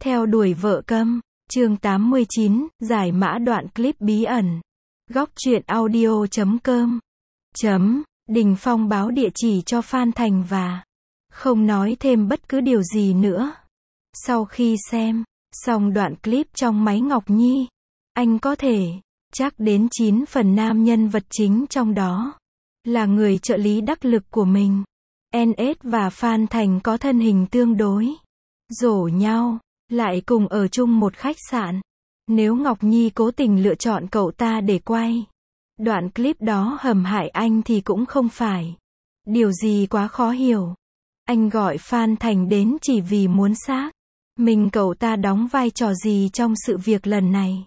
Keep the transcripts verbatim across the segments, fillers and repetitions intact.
Theo đuổi vợ câm, chương tám mươi chín, giải mã đoạn clip bí ẩn. Góc truyện audio chấm com chấm Đình Phong báo địa chỉ cho Phan Thành và không nói thêm bất cứ điều gì nữa. Sau khi xem xong đoạn clip trong máy Ngọc Nhi, anh có thể chắc đến chín phần nam nhân vật chính trong đó là người trợ lý đắc lực của mình. en ét và Phan Thành có thân hình tương đối rổ nhau, lại cùng ở chung một khách sạn. Nếu Ngọc Nhi cố tình lựa chọn cậu ta để quay đoạn clip đó hầm hại anh thì cũng không phải điều gì quá khó hiểu. Anh gọi Phan Thành đến chỉ vì muốn xác mình cậu ta đóng vai trò gì trong sự việc lần này.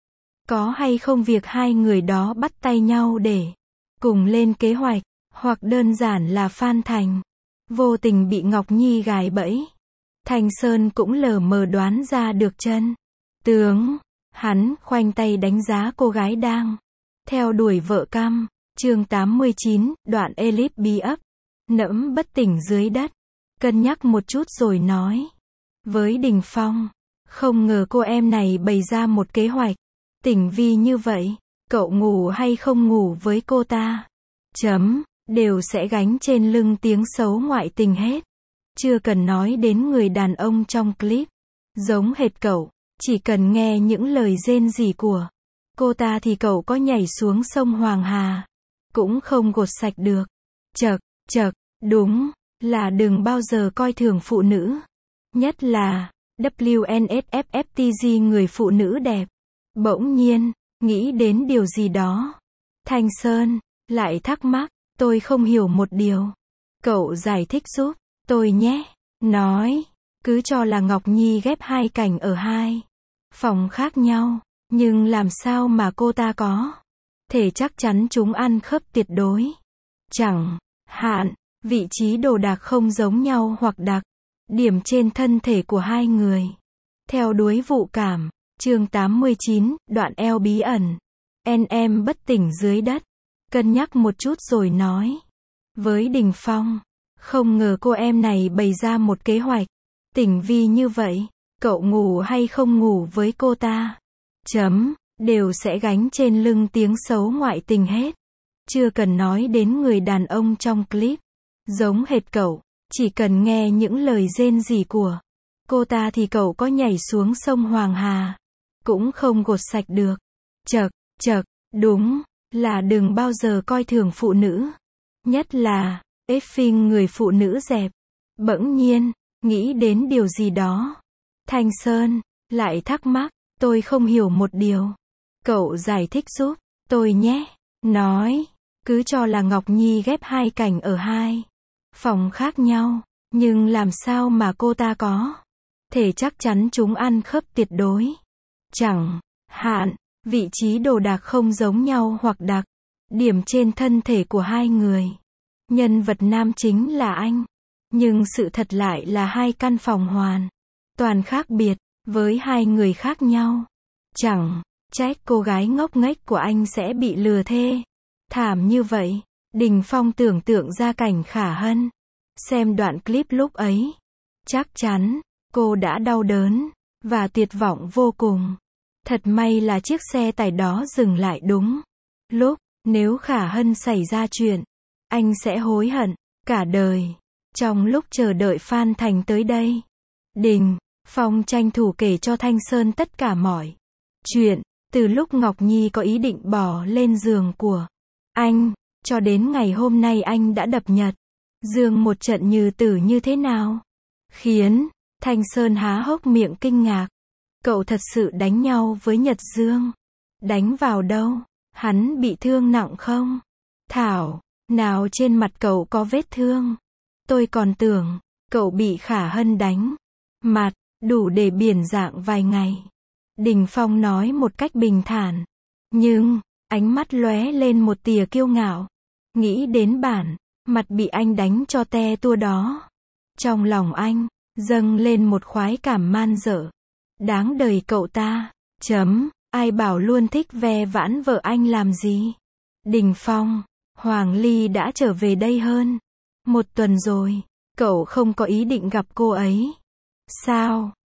Có hay không việc hai người đó bắt tay nhau để cùng lên kế hoạch, hoặc đơn giản là Phan Thành vô tình bị Ngọc Nhi gài bẫy. Thanh Sơn cũng lờ mờ đoán ra được chân tướng. Hắn khoanh tay đánh giá cô gái đang theo đuổi vợ câm. Chương tám mươi chín, đoạn Elip bí ấp nẫm bất tỉnh dưới đất. Cân nhắc một chút rồi nói với Đình Phong, không ngờ cô em này bày ra một kế hoạch tinh vi như vậy. Cậu ngủ hay không ngủ với cô ta, chấm, đều sẽ gánh trên lưng tiếng xấu ngoại tình hết. Chưa cần nói đến người đàn ông trong clip, giống hệt cậu, chỉ cần nghe những lời rên rỉ của cô ta thì cậu có nhảy xuống sông Hoàng Hà cũng không gột sạch được. Chậc, chậc, đúng là đừng bao giờ coi thường phụ nữ, nhất là vê en ét ép ép tê giê, người phụ nữ đẹp. Bỗng nhiên nghĩ đến điều gì đó, Thanh Sơn lại thắc mắc, tôi không hiểu một điều, cậu giải thích giúp tôi nhé. Nói, cứ cho là Ngọc Nhi ghép hai cảnh ở hai phòng khác nhau, nhưng làm sao mà cô ta có thể chắc chắn chúng ăn khớp tuyệt đối. Chẳng hạn, vị trí đồ đạc không giống nhau hoặc đặc điểm trên thân thể của hai người. Theo đuổi vụ cảm, chương tám mươi chín, đoạn eo bí ẩn. En em bất tỉnh dưới đất. Cân nhắc một chút rồi nói với Đình Phong, không ngờ cô em này bày ra một kế hoạch tinh vi như vậy. Cậu ngủ hay không ngủ với cô ta, chấm, đều sẽ gánh trên lưng tiếng xấu ngoại tình hết. Chưa cần nói đến người đàn ông trong clip, giống hệt cậu, chỉ cần nghe những lời rên rỉ của cô ta thì cậu có nhảy xuống sông Hoàng Hà cũng không gột sạch được. Chậc, chậc, đúng là đừng bao giờ coi thường phụ nữ, nhất là effing người phụ nữ dẹp. Bỗng nhiên nghĩ đến điều gì đó, Thanh Sơn lại thắc mắc, tôi không hiểu một điều, cậu giải thích giúp tôi nhé. Nói, cứ cho là Ngọc Nhi ghép hai cảnh ở hai phòng khác nhau, nhưng làm sao mà cô ta có thể chắc chắn chúng ăn khớp tuyệt đối. Chẳng hạn, vị trí đồ đạc không giống nhau hoặc đặc điểm trên thân thể của hai người. Nhân vật nam chính là anh, nhưng sự thật lại là hai căn phòng hoàn toàn khác biệt, với hai người khác nhau. Chẳng trách cô gái ngốc nghếch của anh sẽ bị lừa thê thảm như vậy. Đình Phong tưởng tượng ra cảnh Khả Hân xem đoạn clip lúc ấy, chắc chắn cô đã đau đớn và tuyệt vọng vô cùng. Thật may là chiếc xe tải đó dừng lại đúng lúc. Nếu Khả Hân xảy ra chuyện, anh sẽ hối hận cả đời. Trong lúc chờ đợi Phan Thành tới đây, Đình Phong tranh thủ kể cho Thanh Sơn tất cả mọi chuyện, từ lúc Ngọc Nhi có ý định bỏ lên giường của anh, cho đến ngày hôm nay anh đã đập Nhật Dương một trận như tử như thế nào. Khiến Thanh Sơn há hốc miệng kinh ngạc. Cậu thật sự đánh nhau với Nhật Dương? Đánh vào đâu? Hắn bị thương nặng không? Thảo nào trên mặt cậu có vết thương? Tôi còn tưởng cậu bị Khả Hân đánh mặt, đủ để biển dạng vài ngày. Đình Phong nói một cách bình thản, nhưng ánh mắt lóe lên một tia kiêu ngạo. Nghĩ đến bản mặt bị anh đánh cho te tua đó, trong lòng anh dâng lên một khoái cảm man dợ. Đáng đời cậu ta, chấm, ai bảo luôn thích ve vãn vợ anh làm gì. Đình Phong, Hoàng Ly đã trở về đây hơn một tuần rồi, cậu không có ý định gặp cô ấy sao?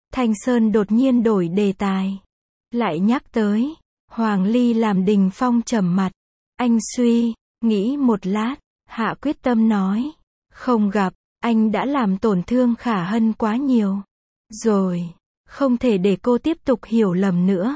Thanh Sơn đột nhiên đổi đề tài. Lại nhắc tới Hoàng Ly làm Đình Phong trầm mặt. Anh suy nghĩ một lát, hạ quyết tâm nói. Không gặp, anh đã làm tổn thương Khả Hân quá nhiều. Rồi, không thể để cô tiếp tục hiểu lầm nữa.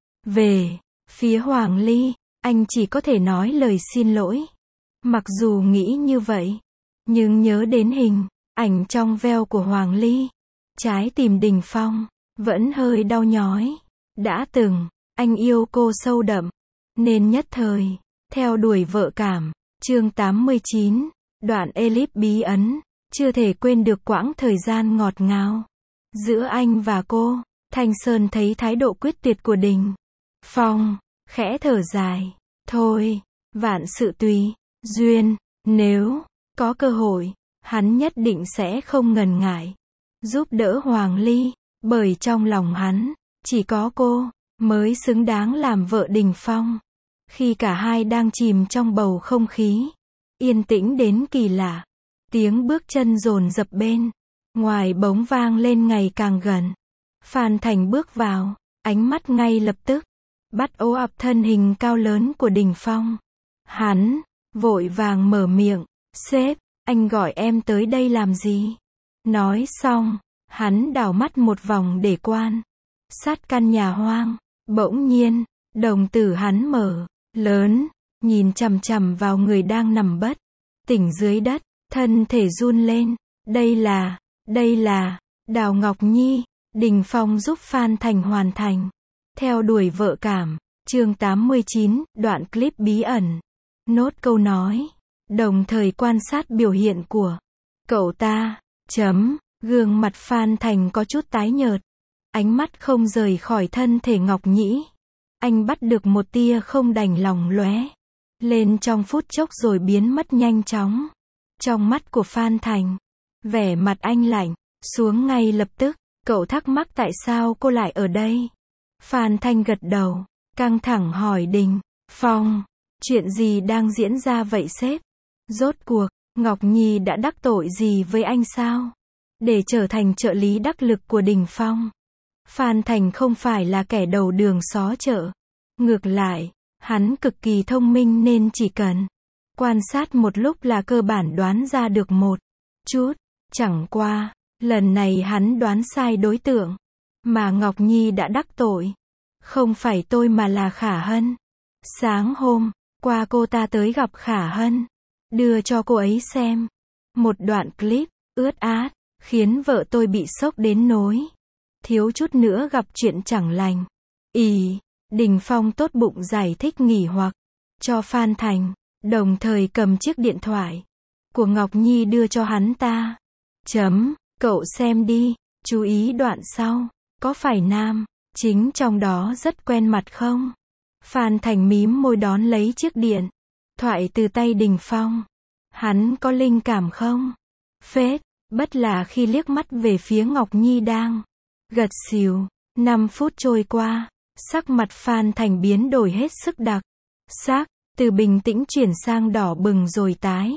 Về phía Hoàng Ly, anh chỉ có thể nói lời xin lỗi. Mặc dù nghĩ như vậy, nhưng nhớ đến hình ảnh trong veo của Hoàng Ly, trái tim Đình Phong vẫn hơi đau nhói. Đã từng, anh yêu cô sâu đậm, nên nhất thời theo đuổi vợ cảm. Chương tám mươi chín, đoạn Elip bí ẩn, chưa thể quên được quãng thời gian ngọt ngào giữa anh và cô. Thanh Sơn thấy thái độ quyết tuyệt của Đình Phong, khẽ thở dài. Thôi, vạn sự tùy duyên, nếu có cơ hội, hắn nhất định sẽ không ngần ngại giúp đỡ Hoàng Ly, bởi trong lòng hắn, chỉ có cô mới xứng đáng làm vợ Đình Phong. Khi cả hai đang chìm trong bầu không khí yên tĩnh đến kỳ lạ, tiếng bước chân dồn dập bên ngoài bỗng vang lên ngày càng gần. Phan Thành bước vào, ánh mắt ngay lập tức bắt ố ập thân hình cao lớn của Đình Phong. Hắn vội vàng mở miệng. Sếp, anh gọi em tới đây làm gì? Nói xong, hắn đảo mắt một vòng để quan sát căn nhà hoang. Bỗng nhiên, đồng tử hắn mở lớn, nhìn chằm chằm vào người đang nằm bất tỉnh dưới đất, thân thể run lên. Đây là, đây là Đào Ngọc Nhi. Đình Phong giúp Phan Thành hoàn thành theo đuổi vợ cảm. Chương tám mươi chín, đoạn clip bí ẩn. Nốt câu nói, đồng thời quan sát biểu hiện của cậu ta. Chấm, gương mặt Phan Thành có chút tái nhợt, ánh mắt không rời khỏi thân thể Ngọc Nhĩ. Anh bắt được một tia không đành lòng lóe lên trong phút chốc rồi biến mất nhanh chóng. Trong mắt của Phan Thành, vẻ mặt anh lạnh xuống ngay lập tức. Cậu thắc mắc tại sao cô lại ở đây? Phan Thanh gật đầu, căng thẳng hỏi Đình Phong, chuyện gì đang diễn ra vậy sếp? Rốt cuộc, Ngọc Nhi đã đắc tội gì với anh sao? Để trở thành trợ lý đắc lực của Đình Phong, Phan Thành không phải là kẻ đầu đường xó chợ. Ngược lại, hắn cực kỳ thông minh nên chỉ cần quan sát một lúc là cơ bản đoán ra được một chút. Chẳng qua, lần này hắn đoán sai đối tượng mà Ngọc Nhi đã đắc tội. Không phải tôi mà là Khả Hân. Sáng hôm qua cô ta tới gặp Khả Hân, đưa cho cô ấy xem một đoạn clip ướt át, khiến vợ tôi bị sốc đến nỗi thiếu chút nữa gặp chuyện chẳng lành. Ý, Đình Phong tốt bụng giải thích nghỉ hoặc cho Phan Thành, đồng thời cầm chiếc điện thoại của Ngọc Nhi đưa cho hắn ta. Chấm, cậu xem đi, chú ý đoạn sau, có phải nam chính trong đó rất quen mặt không? Phan Thành mím môi đón lấy chiếc điện thoại từ tay Đình Phong. Hắn có linh cảm không? Phết, bất là khi liếc mắt về phía Ngọc Nhi đang gật xỉu. Năm phút trôi qua, sắc mặt Phan Thành biến đổi hết sức đặc sắc, từ bình tĩnh chuyển sang đỏ bừng rồi tái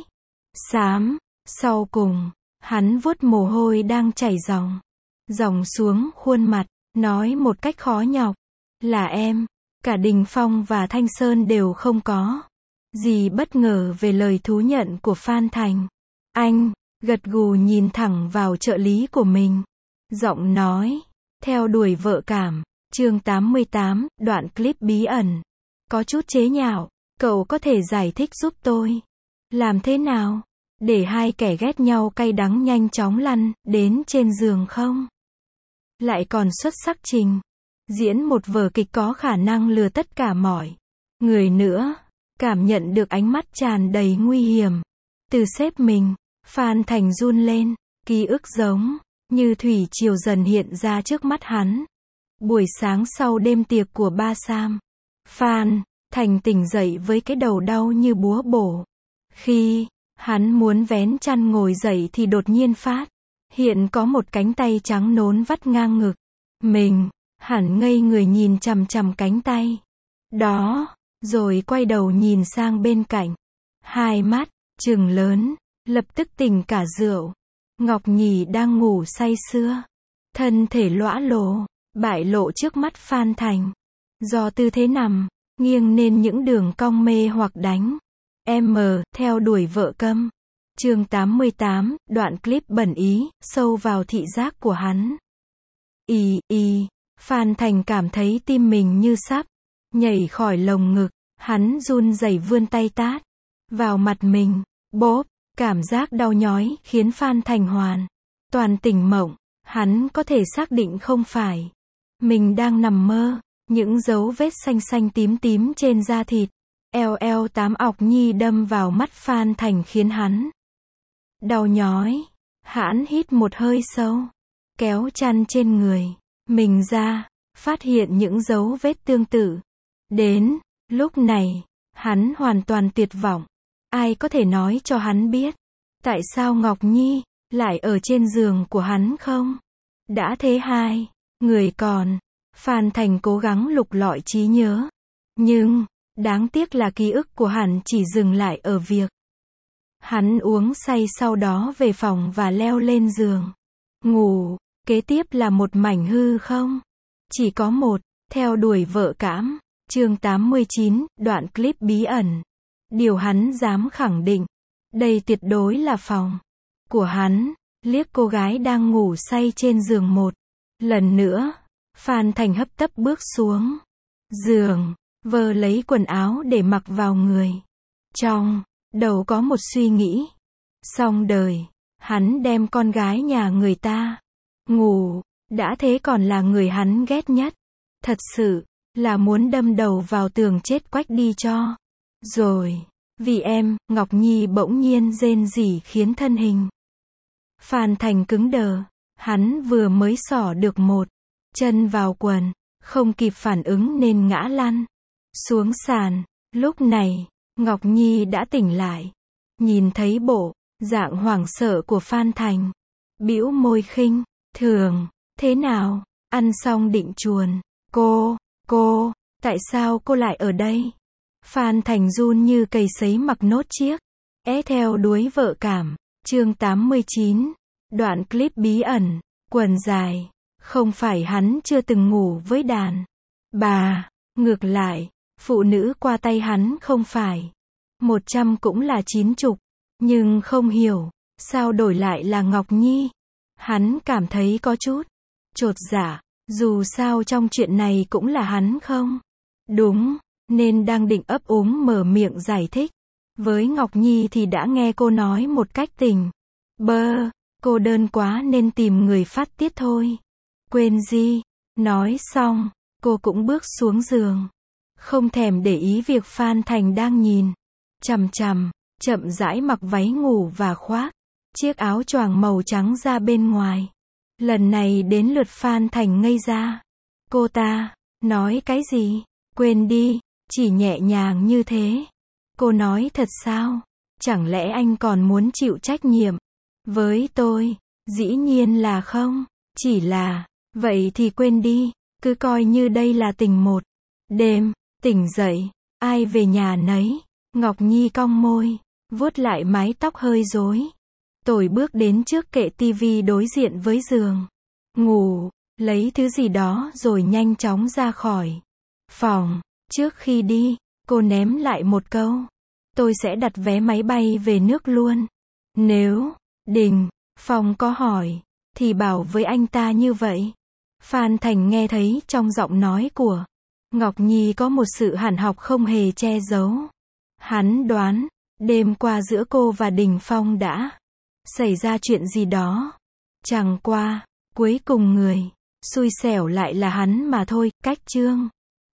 xám. Sau cùng, hắn vuốt mồ hôi đang chảy ròng ròng xuống khuôn mặt, nói một cách khó nhọc, là em. Cả Đình Phong và Thanh Sơn đều không có gì bất ngờ về lời thú nhận của Phan Thành. Anh gật gù nhìn thẳng vào trợ lý của mình, giọng nói, theo đuổi vợ cảm. Chương tám mươi tám, đoạn clip bí ẩn. Có chút chế nhạo, cậu có thể giải thích giúp tôi làm thế nào để hai kẻ ghét nhau cay đắng nhanh chóng lăn đến trên giường không? Lại còn xuất sắc trình diễn một vở kịch có khả năng lừa tất cả mọi người nữa. Cảm nhận được ánh mắt tràn đầy nguy hiểm từ sếp mình, Phan Thành run lên, ký ức giống như thủy triều dần hiện ra trước mắt hắn. Buổi sáng sau đêm tiệc của Ba Sam, Phan Thành tỉnh dậy với cái đầu đau như búa bổ. Khi hắn muốn vén chăn ngồi dậy thì đột nhiên phát hiện có một cánh tay trắng nón vắt ngang ngực mình. Hẳn ngây người nhìn chằm chằm cánh tay đó, rồi quay đầu nhìn sang bên cạnh. Hai mắt trừng lớn, lập tức tỉnh cả rượu. Ngọc Nhì đang ngủ say sưa, thân thể lõa lồ, bại lộ trước mắt Phan Thành. Do tư thế nằm, nghiêng nên những đường cong mê hoặc đánh. M, theo đuổi vợ câm. Chương tám mươi tám, đoạn clip bẩn ý, sâu vào thị giác của hắn. Ì, ì, Phan Thành cảm thấy tim mình như sắp nhảy khỏi lồng ngực, hắn run rẩy vươn tay tát vào mặt mình, bốp, cảm giác đau nhói khiến Phan Thành hoàn toàn tỉnh mộng, hắn có thể xác định không phải mình đang nằm mơ, những dấu vết xanh xanh tím tím trên da thịt, eo eo tám ọc nhi đâm vào mắt Phan Thành khiến hắn đau nhói, hắn hít một hơi sâu, kéo chăn trên người mình ra, phát hiện những dấu vết tương tự. Đến lúc này, hắn hoàn toàn tuyệt vọng. Ai có thể nói cho hắn biết, tại sao Ngọc Nhi lại ở trên giường của hắn không? Đã thế hai người còn, Phan Thành cố gắng lục lọi trí nhớ. Nhưng, đáng tiếc là ký ức của hắn chỉ dừng lại ở việc hắn uống say sau đó về phòng và leo lên giường ngủ. Kế tiếp là một mảnh hư không. Chỉ có một, theo đuổi vợ cãm. Chương tám mươi chín, đoạn clip bí ẩn. Điều hắn dám khẳng định, đây tuyệt đối là phòng của hắn. Liếc cô gái đang ngủ say trên giường một lần nữa, Phan Thành hấp tấp bước xuống giường, vơ lấy quần áo để mặc vào người. Trong đầu có một suy nghĩ, xong đời, hắn đem con gái nhà người ta ngủ, đã thế còn là người hắn ghét nhất. Thật sự là muốn đâm đầu vào tường chết quách đi cho rồi. Vì em, Ngọc Nhi bỗng nhiên rên rỉ khiến thân hình Phan Thành cứng đờ. Hắn vừa mới xỏ được một chân vào quần, không kịp phản ứng nên ngã lăn xuống sàn. Lúc này, Ngọc Nhi đã tỉnh lại. Nhìn thấy bộ dạng hoảng sợ của Phan Thành, bĩu môi khinh thường, thế nào, ăn xong định chuồn. Cô, cô, tại sao cô lại ở đây? Phan Thành run như cầy sấy mặc nốt chiếc é theo đuối vợ cảm. Chương tám mươi chín, đoạn clip bí ẩn, quần dài. Không phải hắn chưa từng ngủ với đàn bà, ngược lại, phụ nữ qua tay hắn không phải một trăm cũng là chín chục, nhưng không hiểu sao đổi lại là Ngọc Nhi. Hắn cảm thấy có chút chột dạ, dù sao trong chuyện này cũng là hắn không đúng, nên đang định ấp úng mở miệng giải thích với Ngọc Nhi thì đã nghe cô nói một cách tình bơ, cô đơn quá nên tìm người phát tiết thôi. Quên gì? Nói xong, cô cũng bước xuống giường, không thèm để ý việc Phan Thành đang nhìn chằm chằm, chậm rãi mặc váy ngủ và khoác chiếc áo choàng màu trắng ra bên ngoài. Lần này đến lượt Phan Thành ngây ra. Cô ta nói cái gì? Quên đi, chỉ nhẹ nhàng như thế. Cô nói thật sao? Chẳng lẽ anh còn muốn chịu trách nhiệm với tôi? Dĩ nhiên là không. Chỉ là, vậy thì quên đi, cứ coi như đây là tình một đêm. Tỉnh dậy, ai về nhà nấy. Ngọc Nhi cong môi, vuốt lại mái tóc hơi rối, tôi bước đến trước kệ tivi đối diện với giường ngủ, lấy thứ gì đó rồi nhanh chóng ra khỏi phòng. Trước khi đi, cô ném lại một câu, tôi sẽ đặt vé máy bay về nước luôn. Nếu Đình Phong có hỏi, thì bảo với anh ta như vậy. Phan Thành nghe thấy trong giọng nói của Ngọc Nhi có một sự hàn học không hề che giấu. Hắn đoán, đêm qua giữa cô và Đình Phong đã xảy ra chuyện gì đó. Chẳng qua, cuối cùng người xui xẻo lại là hắn mà thôi. Cách chương